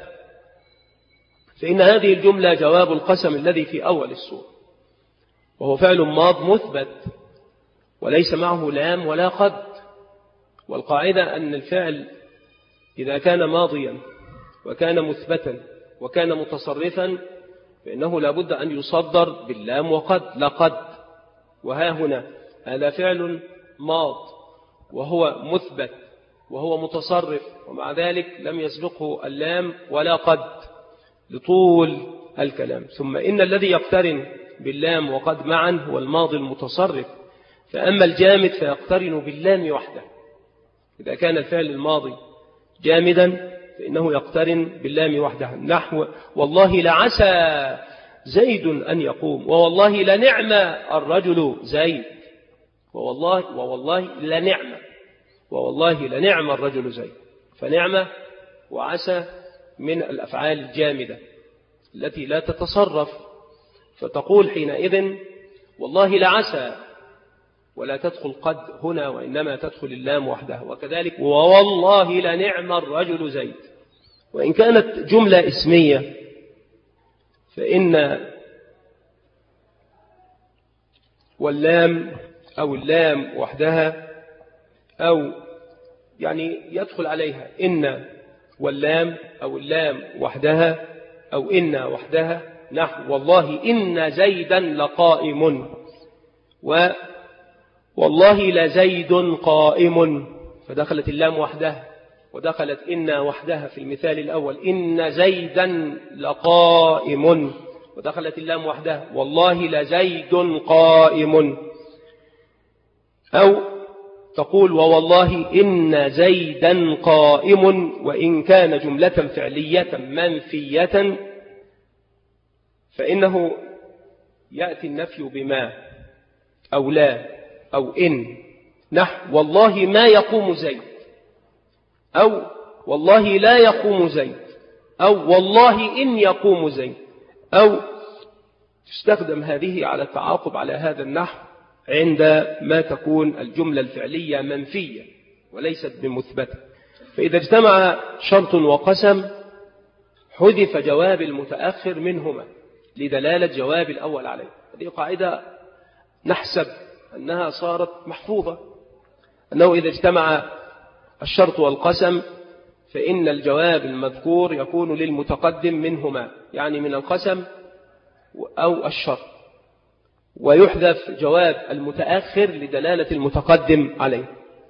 فإن هذه الجملة جواب القسم الذي في أول السورة، وهو فعل ماض مثبت وليس معه لام ولا قد. والقاعدة أن الفعل إذا كان ماضيا وكان مثبتا وكان متصرفا فإنه لابد أن يصدر باللام وقد، لقد. وها هنا هذا فعل ماض وهو مثبت وهو متصرف، ومع ذلك لم يسبقه اللام ولا قد لطول الكلام. ثم إن الذي يقترن باللام وقد معا هو الماضي المتصرف، فأما الجامد فيقترن باللام وحده. إذا كان الفعل الماضي جامدا فإنه يقترن باللام وحده، نحو والله لعسى زيد أن يقوم، ووالله لنعم الرجل زيد، ووالله ووالله لنعم ووالله لنعم الرجل زيد. فنعمة وعسى من الأفعال الجامدة التي لا تتصرف، فتقول حينئذ والله لعسى ولا تدخل قد هنا وإنما تدخل اللام وحدها. وكذلك ووالله لنعم الرجل زيد، وإن كانت جملة اسمية فإن واللام أو اللام وحدها أو يعني يدخل عليها إن واللام أو اللام وحدها أو إن وحدها، نحو والله إن زيدا لقائم، والله لزيد قائم، فدخلت اللام وحدها، ودخلت إن وحدها في المثال الأول إن زيدا لقائم، ودخلت اللام وحدها والله لزيد قائم. أو تقول ووالله إن زيدا قائم، وإن كان جملة فعلية منفية فإنه يأتي النفي بما أو لا أو إن، نحو والله ما يقوم زيد، أو والله لا يقوم زيد، أو والله إن يقوم زيد، أو تستخدم هذه على التعاقب على هذا النحو عندما تكون الجملة الفعلية منفية وليست بمثبتة. فإذا اجتمع شرط وقسم حذف جواب المتأخر منهما لدلالة جواب الأول عليه. هذه قاعدة نحسب أنها صارت محفوظة، أنه إذا اجتمع الشرط والقسم فإن الجواب المذكور يكون للمتقدم منهما، يعني من القسم أو الشرط، ويحذف جواب المتأخر لدلالة المتقدم عليه.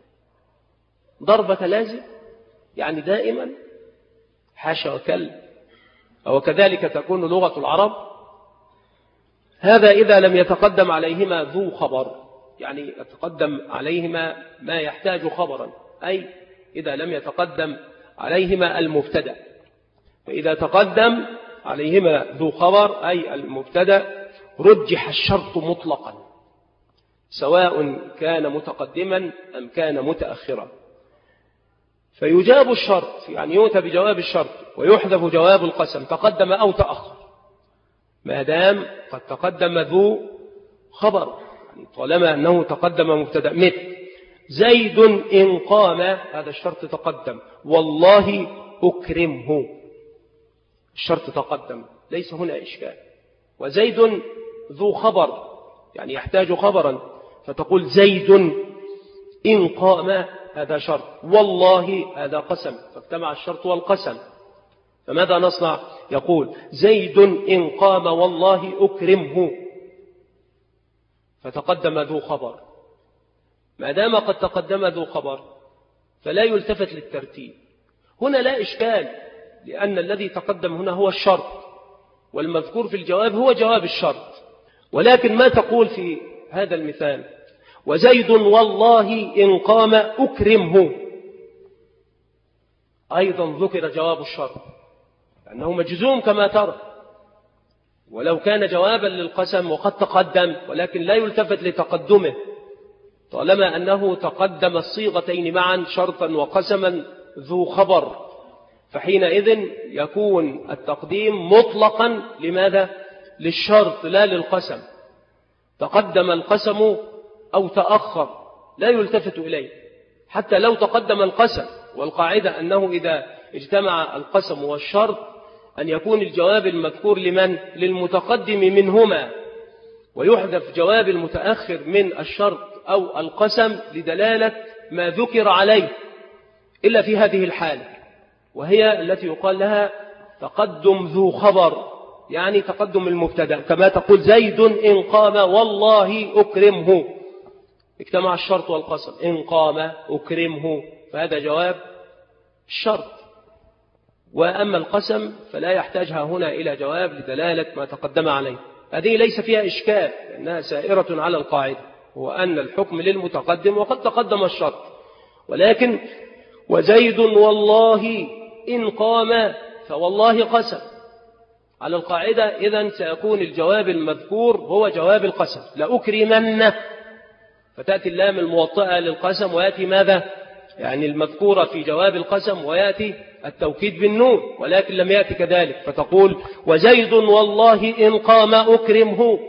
ضربة لازم يعني دائما، حاشا وكل، أو كذلك تكون لغة العرب. هذا إذا لم يتقدم عليهما ذو خبر، يعني يتقدم عليهما ما يحتاج خبرا، أي إذا لم يتقدم عليهما المبتدأ. فإذا تقدم عليهما ذو خبر أي المبتدأ رجح الشرط مطلقا، سواء كان متقدما أم كان متأخرا، فيجاب الشرط، يعني يؤتى بجواب الشرط ويحذف جواب القسم تقدم أو تأخر، ما دام قد تقدم ذو خبر، يعني طالما أنه تقدم مبتدأ، مثل زيد إن قام، هذا الشرط تقدم، والله أكرمه، الشرط تقدم، ليس هنا إشكال. وزيد ذو خبر يعني يحتاج خبرا، فتقول زيد إن قام، هذا شرط، والله هذا قسم، فاجتمع الشرط والقسم. فماذا نصنع؟ يقول زيد إن قام والله أكرمه، فتقدم ذو خبر، ما دام قد تقدم ذو خبر فلا يلتفت للترتيب. هنا لا إشكال، لأن الذي تقدم هنا هو الشرط، والمذكور في الجواب هو جواب الشرط. ولكن ما تقول في هذا المثال وزيد والله إن قام أكرمه، أيضا ذكر جواب الشرط لأنه مجزوم كما ترى، ولو كان جوابا للقسم وقد تقدم، ولكن لا يلتفت لتقدمه طالما أنه تقدم الصيغتين معا شرطا وقسما ذو خبر، فحينئذ يكون التقديم مطلقا لماذا؟ للشرط لا للقسم. تقدم القسم أو تأخر لا يلتفت إليه، حتى لو تقدم القسم، والقاعدة أنه إذا اجتمع القسم والشرط أن يكون الجواب المذكور لمن؟ للمتقدم منهما، ويحذف جواب المتأخر من الشرط أو القسم لدلالة ما ذكر عليه، إلا في هذه الحالة، وهي التي يقال لها تقدم ذو خبر، يعني تقدم المبتدأ، كما تقول زيد إن قام والله أكرمه، اجتمع الشرط والقسم، إن قام أكرمه، فهذا جواب الشرط. وأما القسم فلا يحتاجها هنا إلى جواب لدلالة ما تقدم عليه. هذه ليس فيها إشكال لأنها سائرة على القاعدة، هو أن الحكم للمتقدم وقد تقدم الشرط. ولكن وزيد والله إن قام، فوالله قسم على القاعدة، إذن سيكون الجواب المذكور هو جواب القسم، لأكرمن، فتأتي اللام الموطئة للقسم ويأتي ماذا؟ يعني المذكورة في جواب القسم، ويأتي التوكيد بالنون، ولكن لم يأتي كذلك، فتقول وزيد والله إن قام أكرمه،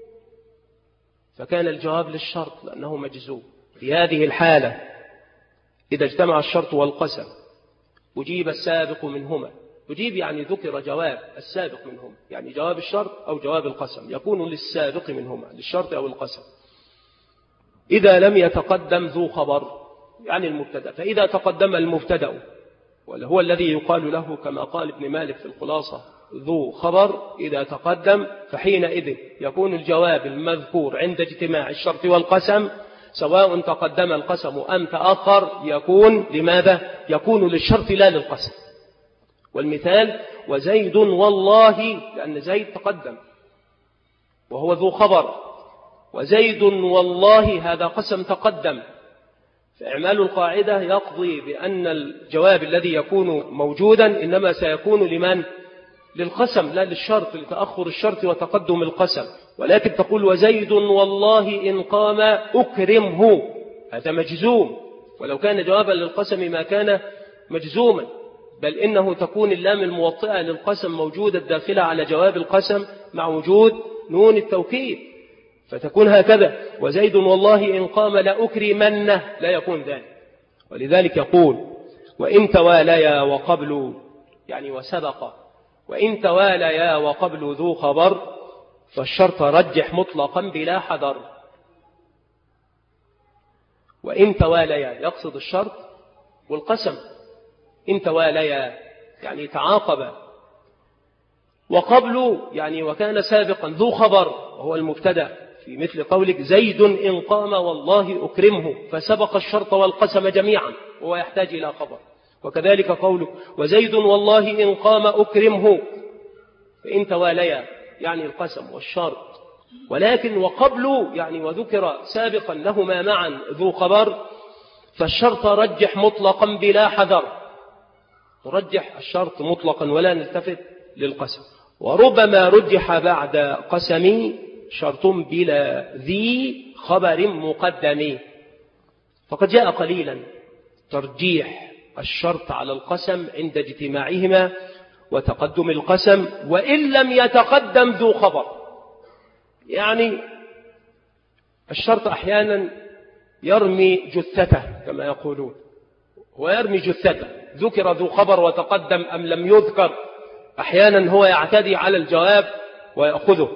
فكان الجواب للشرط لأنه مجزوم. في هذه الحالة إذا اجتمع الشرط والقسم أجيب السابق منهما. أجيب يعني ذكر جواب السابق منهما، يعني جواب الشرط أو جواب القسم يكون للسابق منهما، للشرط أو القسم، إذا لم يتقدم ذو خبر يعني المبتدأ. فإذا تقدم المبتدأ وهو الذي يقال له كما قال ابن مالك في الخلاصة ذو خبر، إذا تقدم فحينئذ يكون الجواب المذكور عند اجتماع الشرط والقسم سواء تقدم القسم أم تأخر يكون لماذا؟ يكون للشرط لا للقسم. والمثال وزيد والله، لأن زيد تقدم وهو ذو خبر، وزيد والله هذا قسم تقدم. فإعمال القاعدة يقضي بأن الجواب الذي يكون موجودا إنما سيكون لمن؟ للقسم لا للشرط، لتأخر الشرط وتقدم القسم. ولكن تقول وزيد والله إن قام أكرمه، هذا مجزوم، ولو كان جوابا للقسم ما كان مجزوما، بل إنه تكون اللام الموطئة للقسم موجودة الداخلة على جواب القسم مع وجود نون التوكيد، فتكون هكذا وزيد والله إن قام لأكرمنه، لا يكون ذلك. ولذلك يقول وإن تواليا وقبل يعني وسبق، وإن تواليا وقبل ذو خبر فالشرط رجح مطلقا بلا حذر. وإن تواليا يقصد الشرط والقسم، إن تواليا يعني تعاقب، وقبل يعني وكان سابقا ذو خبر وهو المبتدأ، في مثل قولك زيد إن قام والله أكرمه، فسبق الشرط والقسم جميعا وهو يحتاج إلى خبر. وكذلك قولك وزيد والله إن قام أكرمه، فإن تواليا يعني القسم والشرط. ولكن وقبل يعني وذكر سابقا لهما معا ذو خبر فالشرط رجح مطلقا بلا حذر، نرجح الشرط مطلقا ولا نلتفت للقسم. وربما رجح بعد قسم شرط بلا ذي خبر مقدم، فقد جاء قليلا ترجيح الشرط على القسم عند اجتماعهما وتقدم القسم وإن لم يتقدم ذو خبر. يعني الشرط أحيانا يرمي جثته كما يقولون، ويرمي جثته، ذكر ذو خبر وتقدم أم لم يذكر، أحيانا هو يعتدي على الجواب ويأخذه.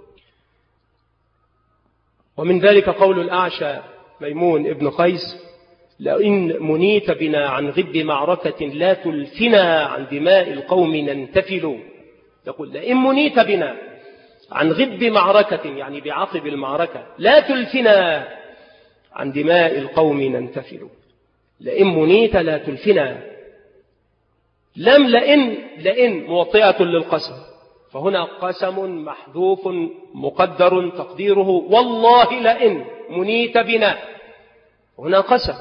ومن ذلك قول الأعشى ميمون ابن قيس لئن منيت بنا عن غب معركة لا تلفنا عن دماء القوم ننتفل. يقول لئن منيت بنا عن غب معركة يعني بعقب المعركة لا تلفنا عن دماء القوم ننتفل. لئن منيت لا تلفنا، لم لئن لئن موطئة للقسم، فهنا قسم محذوف مقدر تقديره والله لئن منيت بنا، هنا قسم.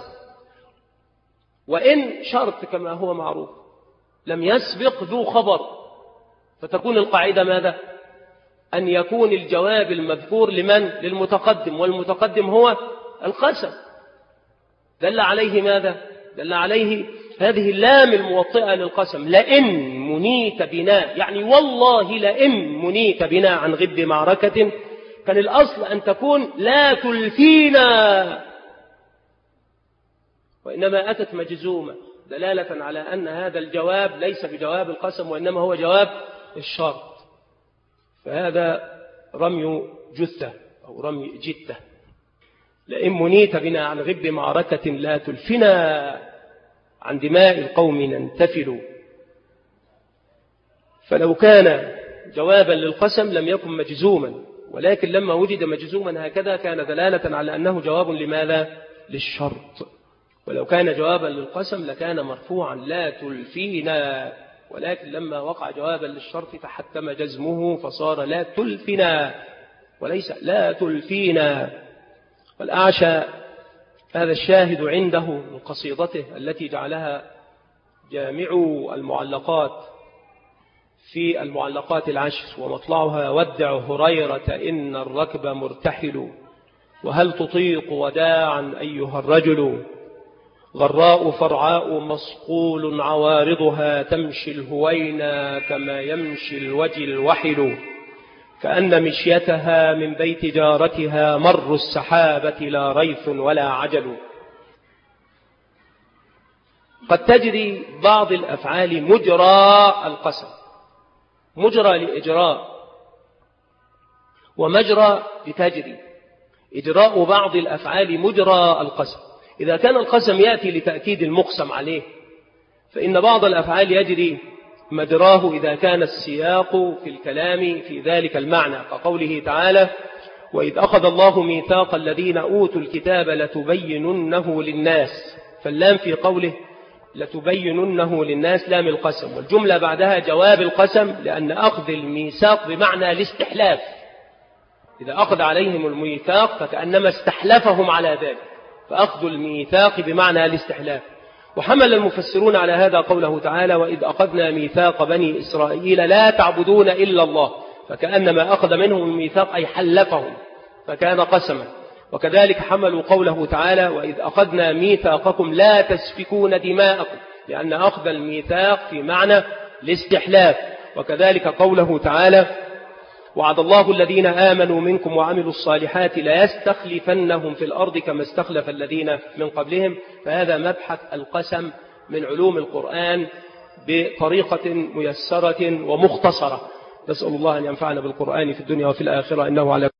وإن شرط كما هو معروف لم يسبق ذو خبر، فتكون القاعدة ماذا؟ أن يكون الجواب المذكور لمن؟ للمتقدم، والمتقدم هو القسم. دل عليه ماذا؟ دل عليه هذه اللام الموطئة للقسم لئن منيت بنا، يعني والله لئن منيت بنا عن غب معركة. كان الأصل أن تكون لا تلفينا، وإنما أتت مجزومة دلالة على أن هذا الجواب ليس بجواب القسم وإنما هو جواب الشرط، فهذا رمي جثة أو رمي جتة. لئن منيت بنا عن غب معركة لا تلفنا عن دماء القوم ننتفل. فلو كان جوابا للقسم لم يكن مجزوما، ولكن لما وجد مجزوما هكذا كان دلالة على أنه جواب لماذا؟ للشرط. ولو كان جوابا للقسم لكان مرفوعا لا تلفينا، ولكن لما وقع جوابا للشرط تحتم جزمه فصار لا تلفنا وليس لا تلفينا. والأعشى هذا الشاهد عنده من قصيدته التي جعلها جامع المعلقات في المعلقات العشر، ومطلعها ودع هريرة إن الركب مرتحل، وهل تطيق وداعا أيها الرجل، غراء فرعاء مصقول عوارضها تمشي الهوينا كما يمشي الوجه الوحل، كأن مشيتها من بيت جارتها مر السحابة لا ريث ولا عجل. قد تجري بعض الأفعال مجرى القسم، مجرى لإجراء ومجرى لتجري. إجراء بعض الأفعال مجرى القسم، إذا كان القسم يأتي لتأكيد المقسم عليه فإن بعض الأفعال يجري مجراه إذا كان السياق في الكلام في ذلك المعنى، كقوله تعالى: وإذ أخذ الله ميثاق الذين أوتوا الكتاب لتبيننه للناس، فاللام في قوله لتبيننه للناس لام القسم، والجملة بعدها جواب القسم، لأن أخذ الميثاق بمعنى الاستحلاف، إذا أخذ عليهم الميثاق فكأنما استحلفهم على ذلك، فأخذ الميثاق بمعنى الاستحلاف. وحمل المفسرون على هذا قوله تعالى: وإذ أخذنا ميثاق بني إسرائيل لا تعبدون إلا الله، فكأنما أخذ منهم الميثاق أي حلفهم فكان قسما. وكذلك حملوا قوله تعالى: وإذ أخذنا ميثاقكم لا تسفكون دماءكم، لأن أخذ الميثاق في معنى الاستحلاف. وكذلك قوله تعالى: وعد الله الذين آمنوا منكم وعملوا الصالحات ليستخلفنهم في الأرض كما استخلف الذين من قبلهم. فهذا مبحث القسم من علوم القرآن بطريقة ميسرة ومختصرة. نسأل الله أن ينفعنا بالقرآن في الدنيا وفي الآخرة، إنه على